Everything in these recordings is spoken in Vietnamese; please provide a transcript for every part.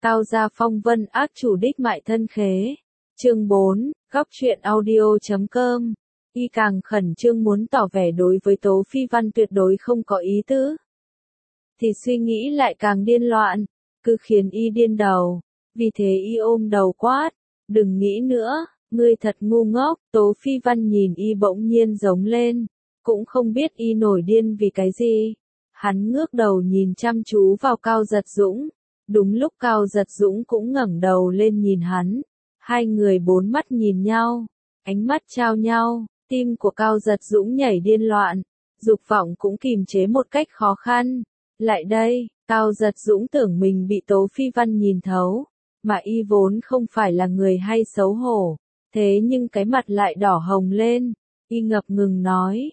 Cao gia phong vân ác chủ đích mại thân khế. Chương 4, góc truyện audio.com. Y càng khẩn trương muốn tỏ vẻ đối với Tố Phi Văn tuyệt đối không có ý tứ, thì suy nghĩ lại càng điên loạn, cứ khiến y điên đầu. Vì thế y ôm đầu quát, đừng nghĩ nữa, ngươi thật ngu ngốc. Tố Phi Văn nhìn y bỗng nhiên giống lên, cũng không biết y nổi điên vì cái gì. Hắn ngước đầu nhìn chăm chú vào Cao Giật Dũng. Đúng lúc Cao Giật Dũng cũng ngẩng đầu lên nhìn hắn. Hai người bốn mắt nhìn nhau, ánh mắt trao nhau, tim của Cao Giật Dũng nhảy điên loạn, dục vọng cũng kìm chế một cách khó khăn. Lại đây, Cao Giật Dũng tưởng mình bị Tố Phi Văn nhìn thấu, mà y vốn không phải là người hay xấu hổ, thế nhưng cái mặt lại đỏ hồng lên, y ngập ngừng nói,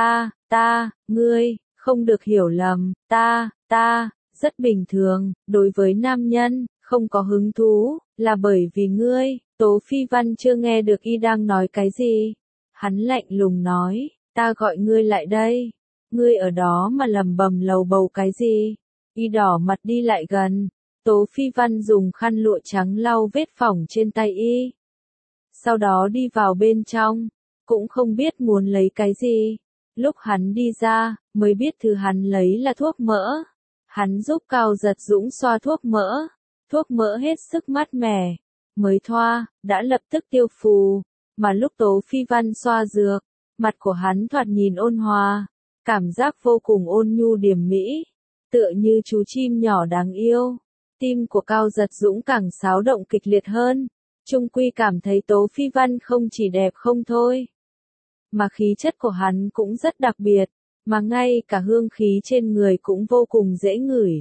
ngươi, không được hiểu lầm, ta, rất bình thường, đối với nam nhân, không có hứng thú, là bởi vì ngươi. Tố Phi Văn chưa nghe được y đang nói cái gì. Hắn lạnh lùng nói, ta gọi ngươi lại đây. Ngươi ở đó mà lầm bầm lầu bầu cái gì? Y đỏ mặt đi lại gần. Tố Phi Văn dùng khăn lụa trắng lau vết phỏng trên tay y. Sau đó đi vào bên trong, cũng không biết muốn lấy cái gì. Lúc hắn đi ra, mới biết thứ hắn lấy là thuốc mỡ. Hắn giúp Cao Giật Dũng xoa thuốc mỡ hết sức mát mẻ. Mới thoa, đã lập tức tiêu phù, mà lúc Tố Phi Văn xoa dược, mặt của hắn thoạt nhìn ôn hòa, cảm giác vô cùng ôn nhu điềm mỹ, tựa như chú chim nhỏ đáng yêu. Tim của Cao Giật Dũng càng xáo động kịch liệt hơn, chung quy cảm thấy Tố Phi Văn không chỉ đẹp không thôi, mà khí chất của hắn cũng rất đặc biệt, mà ngay cả hương khí trên người cũng vô cùng dễ ngửi.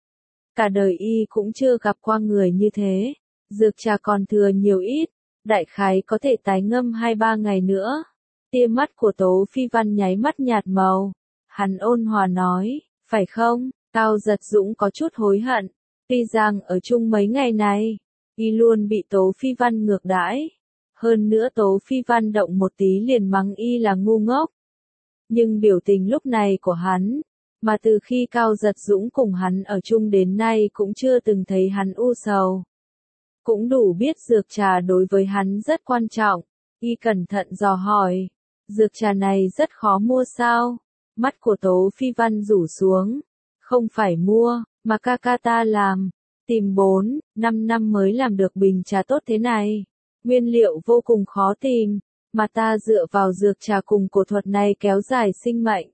Cả đời y cũng chưa gặp qua người như thế. Dược trà còn thừa nhiều ít, đại khái có thể tái ngâm 2-3 ngày nữa. Tia mắt của Tố Phi Văn nháy mắt nhạt màu. Hắn ôn hòa nói, phải không? Cao Giật Dũng có chút hối hận. Tuy rằng ở chung mấy ngày này, y luôn bị Tố Phi Văn ngược đãi. Hơn nữa Tố Phi Văn động một tí liền mắng y là ngu ngốc. Nhưng biểu tình lúc này của hắn, mà từ khi Cao Giật Dũng cùng hắn ở chung đến nay cũng chưa từng thấy hắn u sầu. Cũng đủ biết dược trà đối với hắn rất quan trọng. Y cẩn thận dò hỏi, dược trà này rất khó mua sao? Mắt của Tố Phi Văn rủ xuống, không phải mua, mà ca ta làm, tìm 4-5 năm mới làm được bình trà tốt thế này. Nguyên liệu vô cùng khó tìm, mà ta dựa vào dược trà cùng cổ thuật này kéo dài sinh mệnh.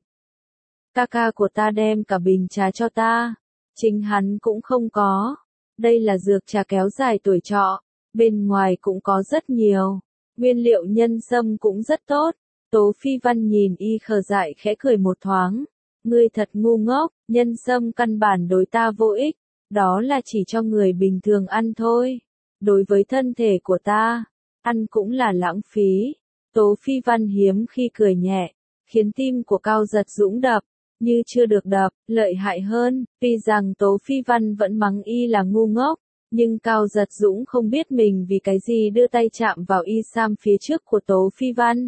Ca của ta đem cả bình trà cho ta, chính hắn cũng không có. Đây là dược trà kéo dài tuổi trọ, bên ngoài cũng có rất nhiều, nguyên liệu nhân sâm cũng rất tốt. Tố Phi Văn nhìn y khờ dại khẽ cười một thoáng, ngươi thật ngu ngốc, nhân sâm căn bản đối ta vô ích, đó là chỉ cho người bình thường ăn thôi. Đối với thân thể của ta, ăn cũng là lãng phí. Tố Phi Văn hiếm khi cười nhẹ, khiến tim của Cao Giật Dũng đập như chưa được đập, lợi hại hơn. Tuy rằng Tố Phi Văn vẫn mắng y là ngu ngốc, nhưng Cao Giật Dũng không biết mình vì cái gì đưa tay chạm vào y sam phía trước của Tố Phi Văn.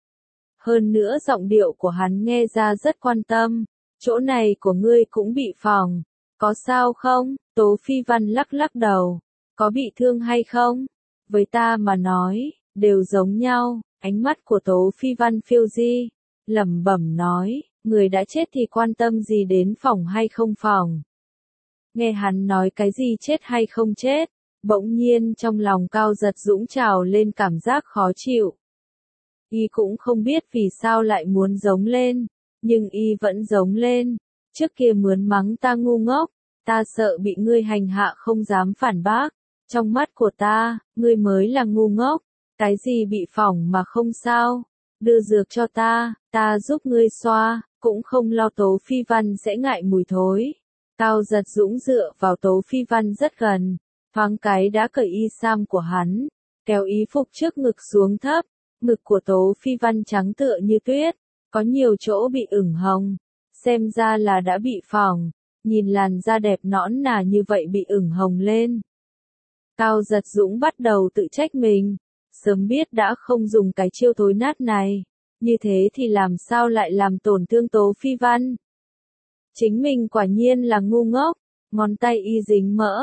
Hơn nữa giọng điệu của hắn nghe ra rất quan tâm, chỗ này của ngươi cũng bị phỏng, có sao không? Tố Phi Văn lắc lắc đầu, có bị thương hay không? Với ta mà nói, đều giống nhau. Ánh mắt của Tố Phi Văn phiêu di, lẩm bẩm nói, người đã chết thì quan tâm gì đến phỏng hay không phỏng. Nghe hắn nói cái gì chết hay không chết, bỗng nhiên trong lòng Cao Giật Dũng trào lên cảm giác khó chịu. Y cũng không biết vì sao lại muốn giống lên, nhưng y vẫn giống lên. Trước kia mướn mắng ta ngu ngốc, ta sợ bị ngươi hành hạ không dám phản bác. Trong mắt của ta, ngươi mới là ngu ngốc. Cái gì bị phỏng mà không sao, đưa dược cho ta giúp ngươi xoa, cũng không lo Tố Phi Văn sẽ ngại mùi thối. Cao Giật Dũng dựa vào Tố Phi Văn rất gần, thoáng cái đã cởi y sam của hắn, kéo y phục trước ngực xuống thấp, ngực của Tố Phi Văn trắng tựa như tuyết, có nhiều chỗ bị ửng hồng, xem ra là đã bị phỏng, nhìn làn da đẹp nõn nà như vậy bị ửng hồng lên. Cao Giật Dũng bắt đầu tự trách mình. Sớm biết đã không dùng cái chiêu thối nát này, như thế thì làm sao lại làm tổn thương Tố Phi Văn. Chính mình quả nhiên là ngu ngốc, ngón tay y dính mỡ,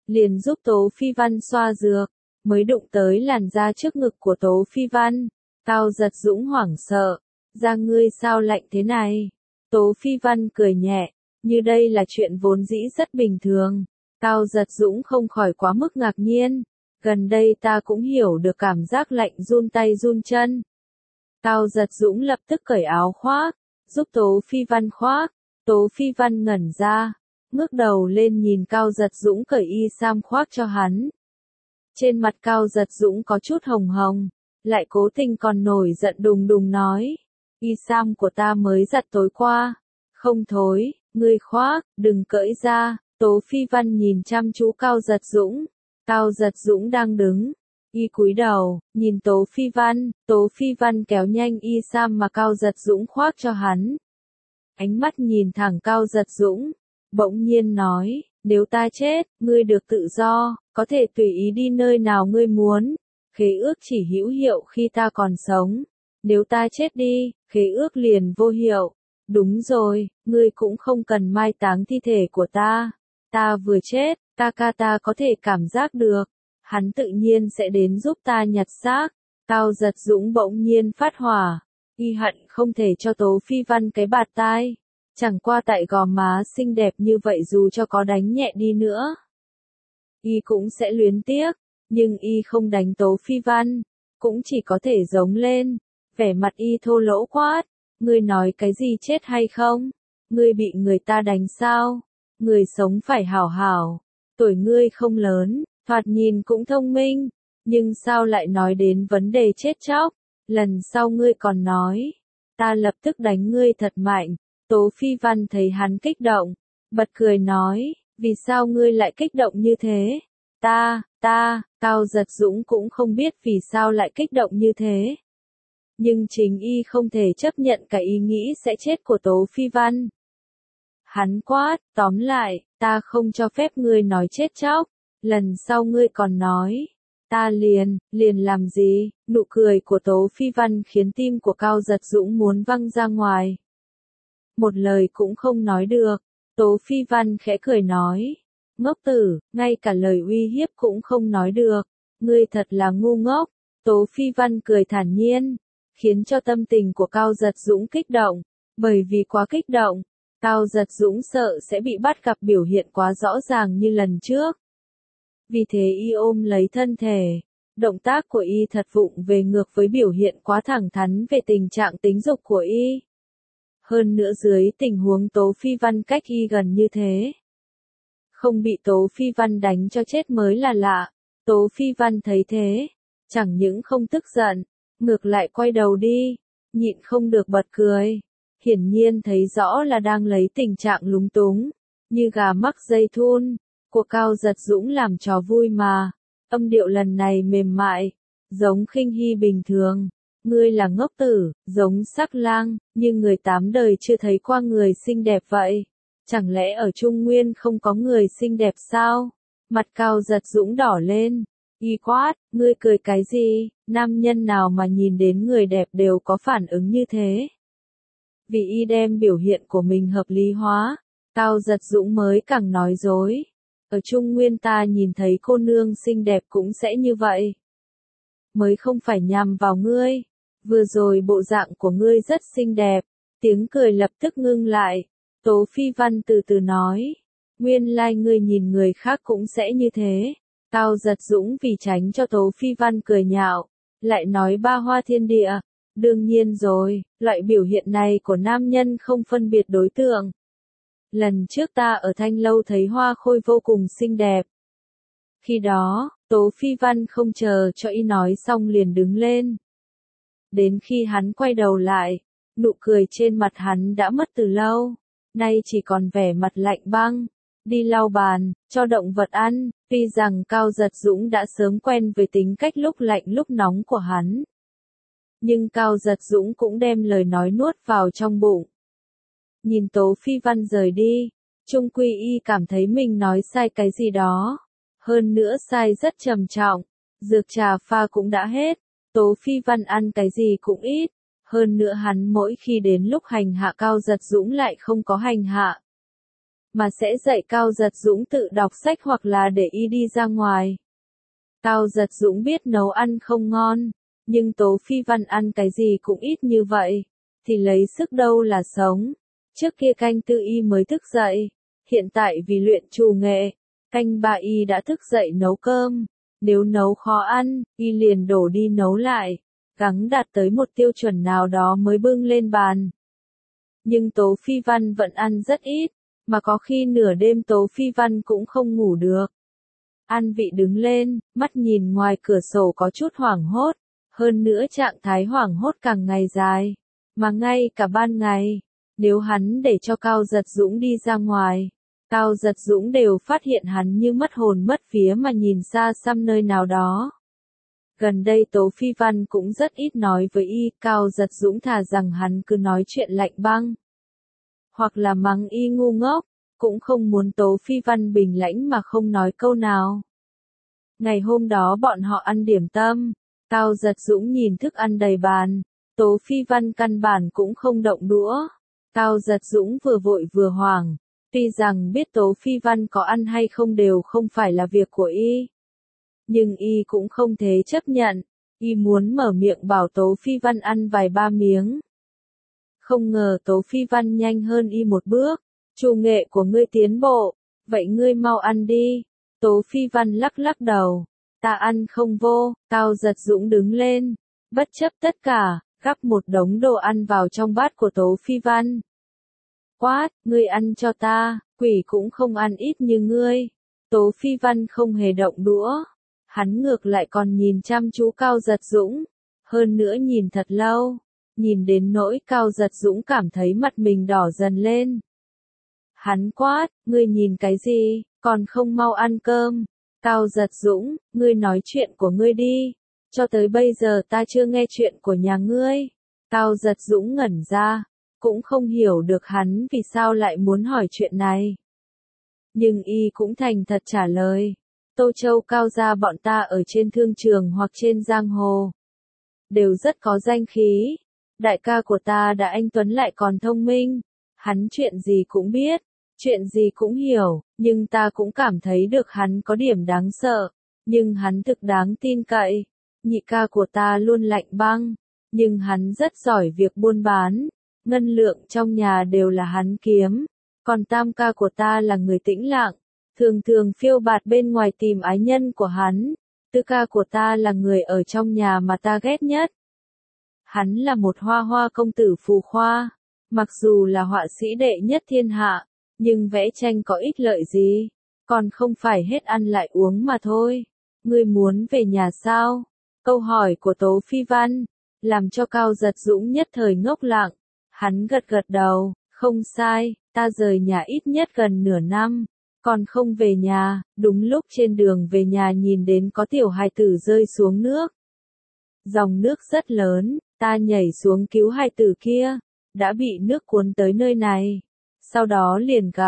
liền giúp Tố Phi Văn xoa dược, mới đụng tới làn da trước ngực của Tố Phi Văn. Cao Giật Dũng hoảng sợ, da ngươi sao lạnh thế này? Tố Phi Văn cười nhẹ, như đây là chuyện vốn dĩ rất bình thường. Cao Giật Dũng không khỏi quá mức ngạc nhiên, gần đây ta cũng hiểu được cảm giác lạnh run tay run chân. Cao Giật Dũng lập tức cởi áo khoác, giúp Tố Phi Văn khoác. Tố Phi Văn ngẩn ra, ngước đầu lên nhìn Cao Giật Dũng cởi y sam khoác cho hắn. Trên mặt Cao Giật Dũng có chút hồng hồng, lại cố tình còn nổi giận đùng đùng nói, y sam của ta mới giặt tối qua. Không thối, ngươi khoác, đừng cởi ra. Tố Phi Văn nhìn chăm chú Cao Giật Dũng. Cao Giật Dũng đang đứng, y cúi đầu, nhìn Tố Phi Văn kéo nhanh y sam mà Cao Giật Dũng khoác cho hắn. Ánh mắt nhìn thẳng Cao Giật Dũng, bỗng nhiên nói, nếu ta chết, ngươi được tự do, có thể tùy ý đi nơi nào ngươi muốn. Khế ước chỉ hữu hiệu khi ta còn sống. Nếu ta chết đi, khế ước liền vô hiệu. Đúng rồi, ngươi cũng không cần mai táng thi thể của ta. Ta vừa chết, ca ca ta có thể cảm giác được. Hắn tự nhiên sẽ đến giúp ta nhặt xác. Cao Giật Dũng bỗng nhiên phát hỏa. Y hận không thể cho Tố Phi Văn cái bạt tai. Chẳng qua tại gò má xinh đẹp như vậy dù cho có đánh nhẹ đi nữa, y cũng sẽ luyến tiếc. Nhưng y không đánh Tố Phi Văn, cũng chỉ có thể giống lên. Vẻ mặt y thô lỗ quát. Ngươi nói cái gì chết hay không? Ngươi bị người ta đánh sao? Người sống phải hảo hảo. Tuổi ngươi không lớn, thoạt nhìn cũng thông minh. Nhưng sao lại nói đến vấn đề chết chóc? Lần sau ngươi còn nói, ta lập tức đánh ngươi thật mạnh. Tố Phi Văn thấy hắn kích động, bật cười nói, vì sao ngươi lại kích động như thế? Cao Giật Dũng cũng không biết vì sao lại kích động như thế. Nhưng chính y không thể chấp nhận cái ý nghĩ sẽ chết của Tố Phi Văn. Hắn quát, tóm lại, ta không cho phép ngươi nói chết chóc, lần sau ngươi còn nói, ta liền làm gì? Nụ cười của Tố Phi Văn khiến tim của Cao Giật Dũng muốn văng ra ngoài. Một lời cũng không nói được, Tố Phi Văn khẽ cười nói, ngốc tử, ngay cả lời uy hiếp cũng không nói được, ngươi thật là ngu ngốc. Tố Phi Văn cười thản nhiên, khiến cho tâm tình của Cao Giật Dũng kích động, bởi vì quá kích động, Cao Giật Dũng sợ sẽ bị bắt gặp biểu hiện quá rõ ràng như lần trước. Vì thế y ôm lấy thân thể, động tác của y thật vụng về ngược với biểu hiện quá thẳng thắn về tình trạng tính dục của y. Hơn nữa dưới tình huống Tố Phi Văn cách y gần như thế, không bị Tố Phi Văn đánh cho chết mới là lạ. Tố Phi Văn thấy thế, chẳng những không tức giận, ngược lại quay đầu đi, nhịn không được bật cười. Hiển nhiên thấy rõ là đang lấy tình trạng lúng túng, như gà mắc dây thun, của Cao Giật Dũng làm trò vui mà. Âm điệu lần này mềm mại, giống khinh hy bình thường. Ngươi là ngốc tử, giống sắc lang, như người tám đời chưa thấy qua người xinh đẹp vậy. Chẳng lẽ ở Trung Nguyên không có người xinh đẹp sao? Mặt Cao Giật Dũng đỏ lên. Y quát, ngươi cười cái gì? Nam nhân nào mà nhìn đến người đẹp đều có phản ứng như thế? Vì y đem biểu hiện của mình hợp lý hóa, Cao Giật Dũng mới càng nói dối. Ở Trung Nguyên ta nhìn thấy cô nương xinh đẹp cũng sẽ như vậy. Mới không phải nhằm vào ngươi. Vừa rồi bộ dạng của ngươi rất xinh đẹp. Tiếng cười lập tức ngưng lại. Tố Phi Văn từ từ nói. Nguyên lai ngươi nhìn người khác cũng sẽ như thế. Cao Giật Dũng vì tránh cho Tố Phi Văn cười nhạo, lại nói ba hoa thiên địa. Đương nhiên rồi, loại biểu hiện này của nam nhân không phân biệt đối tượng. Lần trước ta ở Thanh Lâu thấy Hoa Khôi vô cùng xinh đẹp. Khi đó, Tố Phi Văn không chờ cho y nói xong liền đứng lên. Đến khi hắn quay đầu lại, nụ cười trên mặt hắn đã mất từ lâu, nay chỉ còn vẻ mặt lạnh băng. Đi lau bàn, cho động vật ăn. Tuy rằng Cao Giật Dũng đã sớm quen với tính cách lúc lạnh lúc nóng của hắn, nhưng Cao Giật Dũng cũng đem lời nói nuốt vào trong bụng. Nhìn Tố Phi Văn rời đi, Trung Quy y cảm thấy mình nói sai cái gì đó. Hơn nữa sai rất trầm trọng. Dược trà pha cũng đã hết. Tố Phi Văn ăn cái gì cũng ít. Hơn nữa hắn mỗi khi đến lúc hành hạ Cao Giật Dũng lại không có hành hạ, mà sẽ dạy Cao Giật Dũng tự đọc sách hoặc là để y đi ra ngoài. Cao Giật Dũng biết nấu ăn không ngon, nhưng Tố Phi Văn ăn cái gì cũng ít như vậy, thì lấy sức đâu là sống. Trước kia canh tư y mới thức dậy, hiện tại vì luyện trù nghệ, canh ba y đã thức dậy nấu cơm. Nếu nấu khó ăn, y liền đổ đi nấu lại, gắng đạt tới một tiêu chuẩn nào đó mới bưng lên bàn. Nhưng Tố Phi Văn vẫn ăn rất ít, mà có khi nửa đêm Tố Phi Văn cũng không ngủ được. An Vị đứng lên, mắt nhìn ngoài cửa sổ có chút hoảng hốt, hơn nữa trạng thái hoảng hốt càng ngày dài, mà ngay cả ban ngày, nếu hắn để cho Cao Giật Dũng đi ra ngoài, Cao Giật Dũng đều phát hiện hắn như mất hồn mất vía mà nhìn xa xăm nơi nào đó. Gần đây Tố Phi Văn cũng rất ít nói với y, Cao Giật Dũng thà rằng hắn cứ nói chuyện lạnh băng, hoặc là mắng y ngu ngốc, cũng không muốn Tố Phi Văn bình lãnh mà không nói câu nào. Ngày hôm đó bọn họ ăn điểm tâm, Cao Giật Dũng nhìn thức ăn đầy bàn, Tố Phi Văn căn bản cũng không động đũa. Cao Giật Dũng vừa vội vừa hoảng, tuy rằng biết Tố Phi Văn có ăn hay không đều không phải là việc của y, nhưng y cũng không thể chấp nhận, y muốn mở miệng bảo Tố Phi Văn ăn vài ba miếng. Không ngờ Tố Phi Văn nhanh hơn y một bước, trù nghệ của ngươi tiến bộ, vậy ngươi mau ăn đi. Tố Phi Văn lắc lắc đầu, ta ăn không vô. Cao Giật Dũng đứng lên, bất chấp tất cả, gắp một đống đồ ăn vào trong bát của Tố Phi Văn. Quát, ngươi ăn cho ta, quỷ cũng không ăn ít như ngươi. Tố Phi Văn không hề động đũa, hắn ngược lại còn nhìn chăm chú Cao Giật Dũng, hơn nữa nhìn thật lâu, nhìn đến nỗi Cao Giật Dũng cảm thấy mặt mình đỏ dần lên. Hắn quát, ngươi nhìn cái gì, còn không mau ăn cơm. Cao Giật Dũng, ngươi nói chuyện của ngươi đi, cho tới bây giờ ta chưa nghe chuyện của nhà ngươi. Cao Giật Dũng ngẩn ra, cũng không hiểu được hắn vì sao lại muốn hỏi chuyện này. Nhưng y cũng thành thật trả lời, Tô Châu Cao gia bọn ta ở trên thương trường hoặc trên giang hồ, đều rất có danh khí. Đại ca của ta đã anh tuấn lại còn thông minh, hắn chuyện gì cũng biết, chuyện gì cũng hiểu, nhưng ta cũng cảm thấy được hắn có điểm đáng sợ, nhưng hắn thực đáng tin cậy. Nhị ca của ta luôn lạnh băng, nhưng hắn rất giỏi việc buôn bán, ngân lượng trong nhà đều là hắn kiếm, còn tam ca của ta là người tĩnh lặng, thường thường phiêu bạt bên ngoài tìm ái nhân của hắn. Tứ ca của ta là người ở trong nhà mà ta ghét nhất. Hắn là một hoa hoa công tử phù khoa, mặc dù là họa sĩ đệ nhất thiên hạ, nhưng vẽ tranh có ích lợi gì, còn không phải hết ăn lại uống mà thôi. Ngươi muốn về nhà sao? Câu hỏi của Tố Phi Văn làm cho Cao Giật Dũng nhất thời ngốc lặng. Hắn gật gật đầu, không sai, ta rời nhà ít nhất gần nửa năm, còn không về nhà. Đúng lúc trên đường về nhà nhìn đến có tiểu hài tử rơi xuống nước. Dòng nước rất lớn, ta nhảy xuống cứu hài tử kia, đã bị nước cuốn tới nơi này. Sau đó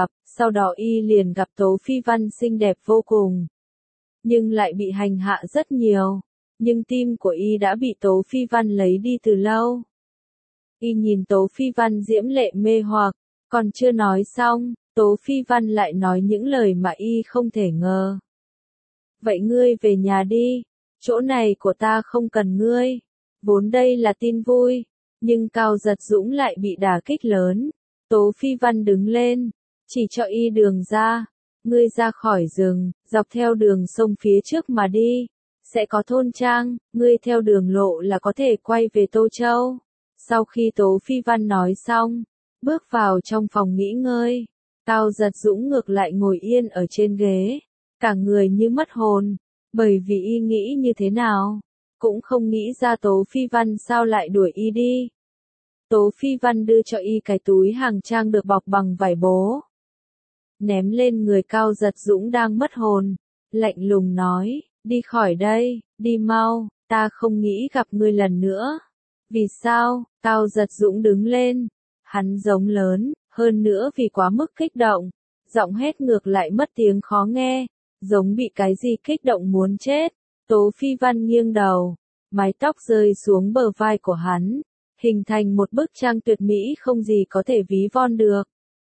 y liền gặp Tố Phi Văn xinh đẹp vô cùng, nhưng lại bị hành hạ rất nhiều, nhưng tim của y đã bị Tố Phi Văn lấy đi từ lâu. Y nhìn Tố Phi Văn diễm lệ mê hoặc, còn chưa nói xong, Tố Phi Văn lại nói những lời mà y không thể ngờ. Vậy ngươi về nhà đi, chỗ này của ta không cần ngươi. Vốn đây là tin vui, nhưng Cao Giật Dũng lại bị đả kích lớn. Tố Phi Văn đứng lên, chỉ cho y đường ra. Ngươi ra khỏi rừng, dọc theo đường sông phía trước mà đi, sẽ có thôn trang, ngươi theo đường lộ là có thể quay về Tô Châu. Sau khi Tố Phi Văn nói xong, bước vào trong phòng nghỉ ngơi, Cao Giật Dũng ngược lại ngồi yên ở trên ghế, cả người như mất hồn, bởi vì y nghĩ như thế nào, cũng không nghĩ ra Tố Phi Văn sao lại đuổi y đi. Tố Phi Văn đưa cho y cái túi hàng trang được bọc bằng vải bố, ném lên người Cao Giật Dũng đang mất hồn, lạnh lùng nói, đi khỏi đây, đi mau, ta không nghĩ gặp ngươi lần nữa. Vì sao? Cao Giật Dũng đứng lên, hắn giống lớn, hơn nữa vì quá mức kích động, giọng hét ngược lại mất tiếng khó nghe, giống bị cái gì kích động muốn chết. Tố Phi Văn nghiêng đầu, mái tóc rơi xuống bờ vai của hắn, hình thành một bức tranh tuyệt mỹ không gì có thể ví von được.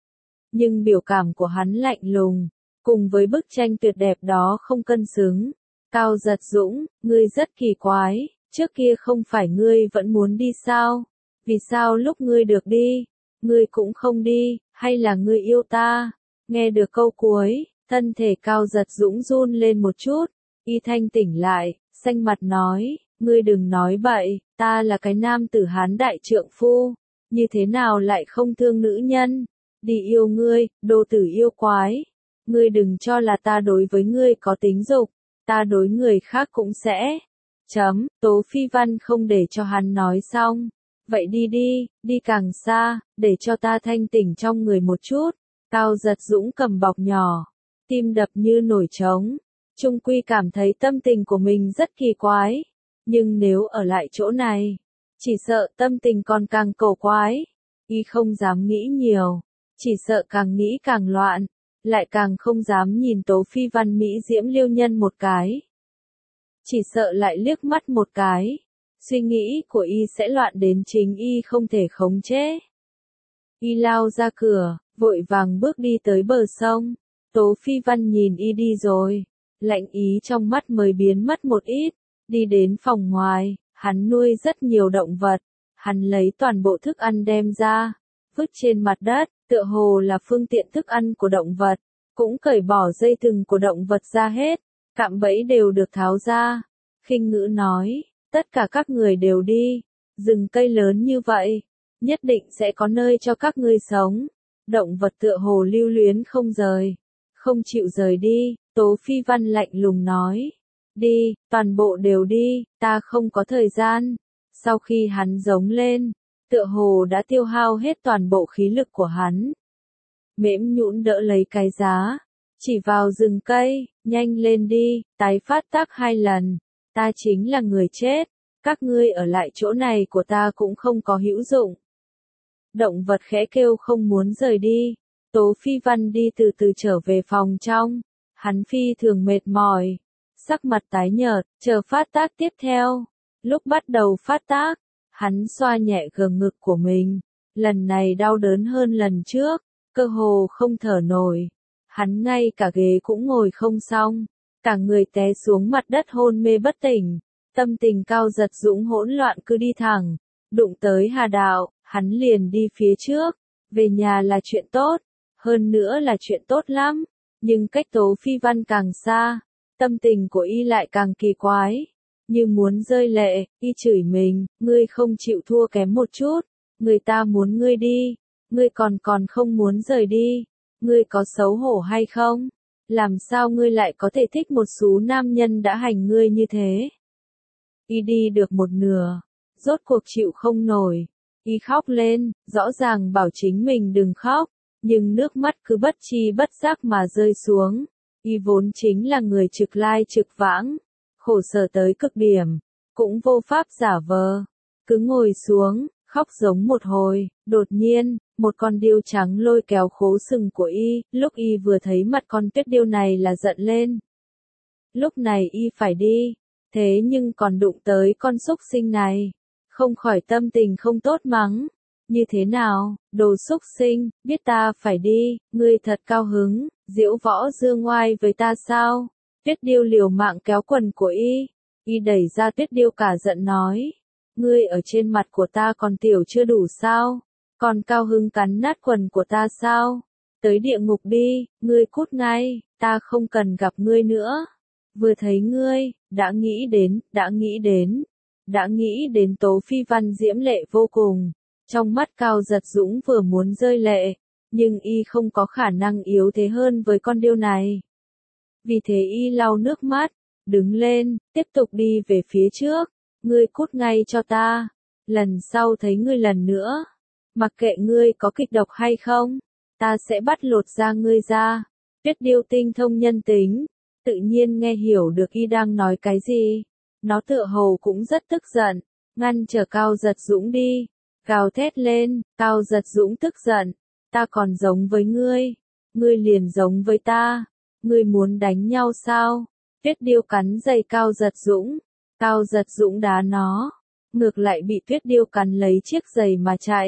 nhưng biểu cảm của hắn lạnh lùng, cùng với bức tranh tuyệt đẹp đó không cân xứng. Cao Giật Dũng, ngươi rất kỳ quái, trước kia không phải ngươi vẫn muốn đi sao? Vì sao lúc ngươi được đi, ngươi cũng không đi, hay là ngươi yêu ta? Nghe được câu cuối, thân thể Cao Giật Dũng run lên một chút, y thanh tỉnh lại, xanh mặt nói, ngươi đừng nói bậy, ta là cái nam tử Hán đại trượng phu, như thế nào lại không thương nữ nhân? Đi yêu ngươi, đồ tử yêu quái. Ngươi đừng cho là ta đối với ngươi có tính dục, ta đối người khác cũng sẽ. Tố Phi Văn không để cho hắn nói xong. Vậy đi đi, đi càng xa, để cho ta thanh tỉnh trong người một chút. Cao Giật Dũng cầm bọc nhỏ, tim đập như nổi trống. Trung quy cảm thấy tâm tình của mình rất kỳ quái. Nhưng nếu ở lại chỗ này, chỉ sợ tâm tình còn càng cổ quái. Y không dám nghĩ nhiều, chỉ sợ càng nghĩ càng loạn, lại càng không dám nhìn Tố Phi Văn Mỹ diễm liêu nhân một cái. Chỉ sợ lại liếc mắt một cái, suy nghĩ của y sẽ loạn đến chính y không thể khống chế. Y lao ra cửa, vội vàng bước đi tới bờ sông. Tố Phi Văn nhìn y đi rồi, lạnh ý trong mắt mới biến mất một ít. Đi đến phòng ngoài, hắn nuôi rất nhiều động vật, hắn lấy toàn bộ thức ăn đem ra, vứt trên mặt đất, tựa hồ là phương tiện thức ăn của động vật, cũng cởi bỏ dây thừng của động vật ra hết, cạm bẫy đều được tháo ra. Khinh ngữ nói, tất cả các người đều đi, rừng cây lớn như vậy, nhất định sẽ có nơi cho các ngươi sống. Động vật tựa hồ lưu luyến không rời, không chịu rời đi. Tố Phi Văn lạnh lùng nói, đi, toàn bộ đều đi, ta không có thời gian. Sau khi hắn giống lên, tựa hồ đã tiêu hao hết toàn bộ khí lực của hắn. Mễm Nhũn đỡ lấy cái giá, chỉ vào rừng cây, nhanh lên đi, tái phát tác 2 lần, ta chính là người chết, các ngươi ở lại chỗ này của ta cũng không có hữu dụng. Động vật khẽ kêu không muốn rời đi. Tố Phi Văn đi từ từ trở về phòng trong, hắn phi thường mệt mỏi, sắc mặt tái nhợt, chờ phát tác tiếp theo. Lúc bắt đầu phát tác, hắn xoa nhẹ gương ngực của mình, lần này đau đớn hơn lần trước, cơ hồ không thở nổi. Hắn ngay cả ghế cũng ngồi không xong, cả người té xuống mặt đất hôn mê bất tỉnh. Tâm tình Cao Giật Dũng hỗn loạn cứ đi thẳng, đụng tới Hà Đạo, hắn liền đi phía trước. Về nhà là chuyện tốt, hơn nữa là chuyện tốt lắm, nhưng cách Tố Phi Văn càng xa, tâm tình của y lại càng kỳ quái, như muốn rơi lệ. Y chửi mình, ngươi không chịu thua kém một chút, người ta muốn ngươi đi, ngươi còn không muốn rời đi, ngươi có xấu hổ hay không? Làm sao ngươi lại có thể thích một số nam nhân đã hành ngươi như thế? Y đi được một nửa, rốt cuộc chịu không nổi, y khóc lên, rõ ràng bảo chính mình đừng khóc, nhưng nước mắt cứ bất chi bất giác mà rơi xuống. Y vốn chính là người trực lai trực vãng, khổ sở tới cực điểm, cũng vô pháp giả vờ, cứ ngồi xuống, khóc giống một hồi. Đột nhiên, một con điêu trắng lôi kéo khố sừng của y, lúc y vừa thấy mặt con tuyết điêu này là giận lên. Lúc này y phải đi, thế nhưng còn đụng tới con súc sinh này, không khỏi tâm tình không tốt mắng. Như thế nào, đồ súc sinh, biết ta phải đi, ngươi thật cao hứng, diễu võ dương oai với ta sao? Tuyết điêu liều mạng kéo quần của y đẩy ra tuyết điêu cả giận nói, ngươi ở trên mặt của ta còn tiểu chưa đủ sao? Còn cao hứng cắn nát quần của ta sao? Tới địa ngục đi, ngươi cút ngay, ta không cần gặp ngươi nữa. Vừa thấy ngươi, đã nghĩ đến Tố Phi Văn diễm lệ vô cùng. Trong mắt Cao Giật Dũng vừa muốn rơi lệ, nhưng y không có khả năng yếu thế hơn với con điêu này. Vì thế y lau nước mắt, đứng lên, tiếp tục đi về phía trước. Ngươi cút ngay cho ta, lần sau thấy ngươi lần nữa, mặc kệ ngươi có kịch độc hay không, ta sẽ bắt lột da ngươi ra. Tuyết điêu tinh thông nhân tính, tự nhiên nghe hiểu được y đang nói cái gì. Nó tựa hồ cũng rất tức giận, ngăn trở Cao Giật Dũng đi, gào thét lên. Cao Giật Dũng tức giận, ta còn giống với ngươi, ngươi liền giống với ta, ngươi muốn đánh nhau sao? Tuyết điêu cắn giày Cao Giật Dũng, Cao Giật Dũng đá nó, ngược lại bị tuyết điêu cắn lấy chiếc giày mà chạy.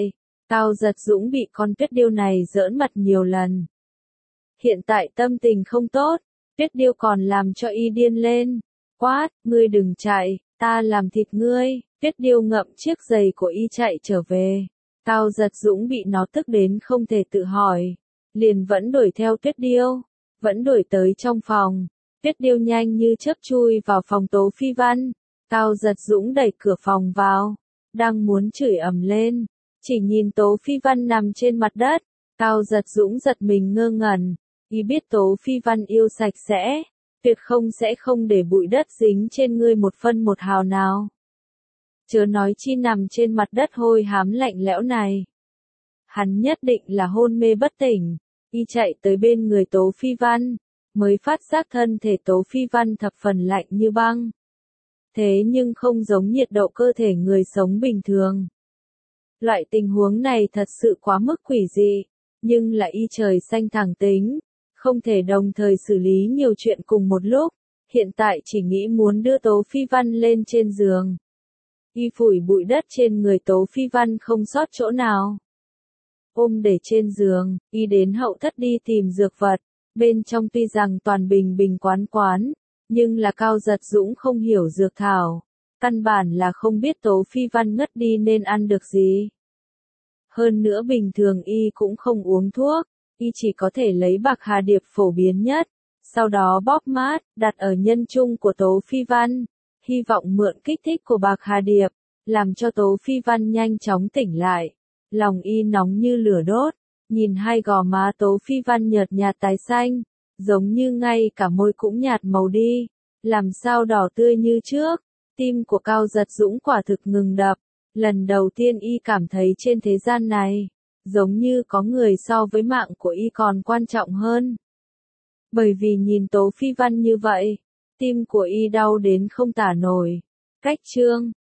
Cao Giật Dũng bị con tuyết điêu này giỡn mặt nhiều lần. Hiện tại tâm tình không tốt, tuyết điêu còn làm cho y điên lên. Quát, ngươi đừng chạy, ta làm thịt ngươi. Tuyết điêu ngậm chiếc giày của y chạy trở về. Cao Giật Dũng bị nó tức đến không thể tự hỏi. Liền vẫn đuổi theo tuyết điêu. Vẫn đuổi tới trong phòng. Tuyết điêu nhanh như chớp chui vào phòng Tố Phi Văn. Cao Giật Dũng đẩy cửa phòng vào. Đang muốn chửi ầm lên. Chỉ nhìn Tố Phi Văn nằm trên mặt đất. Cao Giật Dũng giật mình ngơ ngẩn. Y biết Tố Phi Văn yêu sạch sẽ. Tuyệt sẽ không để bụi đất dính trên ngươi một phân một hào nào. Chớ nói chi nằm trên mặt đất hôi hám lạnh lẽo này. Hắn nhất định là hôn mê bất tỉnh. Y chạy tới bên người Tố Phi Văn. Mới phát giác thân thể Tố Phi Văn thập phần lạnh như băng. Thế nhưng không giống nhiệt độ cơ thể người sống bình thường. Loại tình huống này thật sự quá mức quỷ dị. Nhưng là y trời xanh thẳng tính. Không thể đồng thời xử lý nhiều chuyện cùng một lúc. Hiện tại chỉ nghĩ muốn đưa Tố Phi Văn lên trên giường. Y phủi bụi đất trên người Tố Phi Văn không sót chỗ nào. Ôm để trên giường, y đến hậu thất đi tìm dược vật. Bên trong tuy rằng toàn bình bình quán quán, nhưng là Cao Giật Dũng không hiểu dược thảo. Căn bản là không biết Tố Phi Văn ngất đi nên ăn được gì. Hơn nữa bình thường y cũng không uống thuốc, y chỉ có thể lấy bạc hà điệp phổ biến nhất. Sau đó bóp mát, đặt ở nhân trung của Tố Phi Văn. Hy vọng mượn kích thích của bạc hà điệp, làm cho Tố Phi Văn nhanh chóng tỉnh lại. Lòng y nóng như lửa đốt, nhìn hai gò má Tố Phi Văn nhợt nhạt tái xanh, giống như ngay cả môi cũng nhạt màu đi, làm sao đỏ tươi như trước. Tim của Cao Giật Dũng quả thực ngừng đập, lần đầu tiên y cảm thấy trên thế gian này, giống như có người so với mạng của y còn quan trọng hơn. Bởi vì nhìn Tố Phi Văn như vậy, tim của y đau đến không tả nổi. Cách chương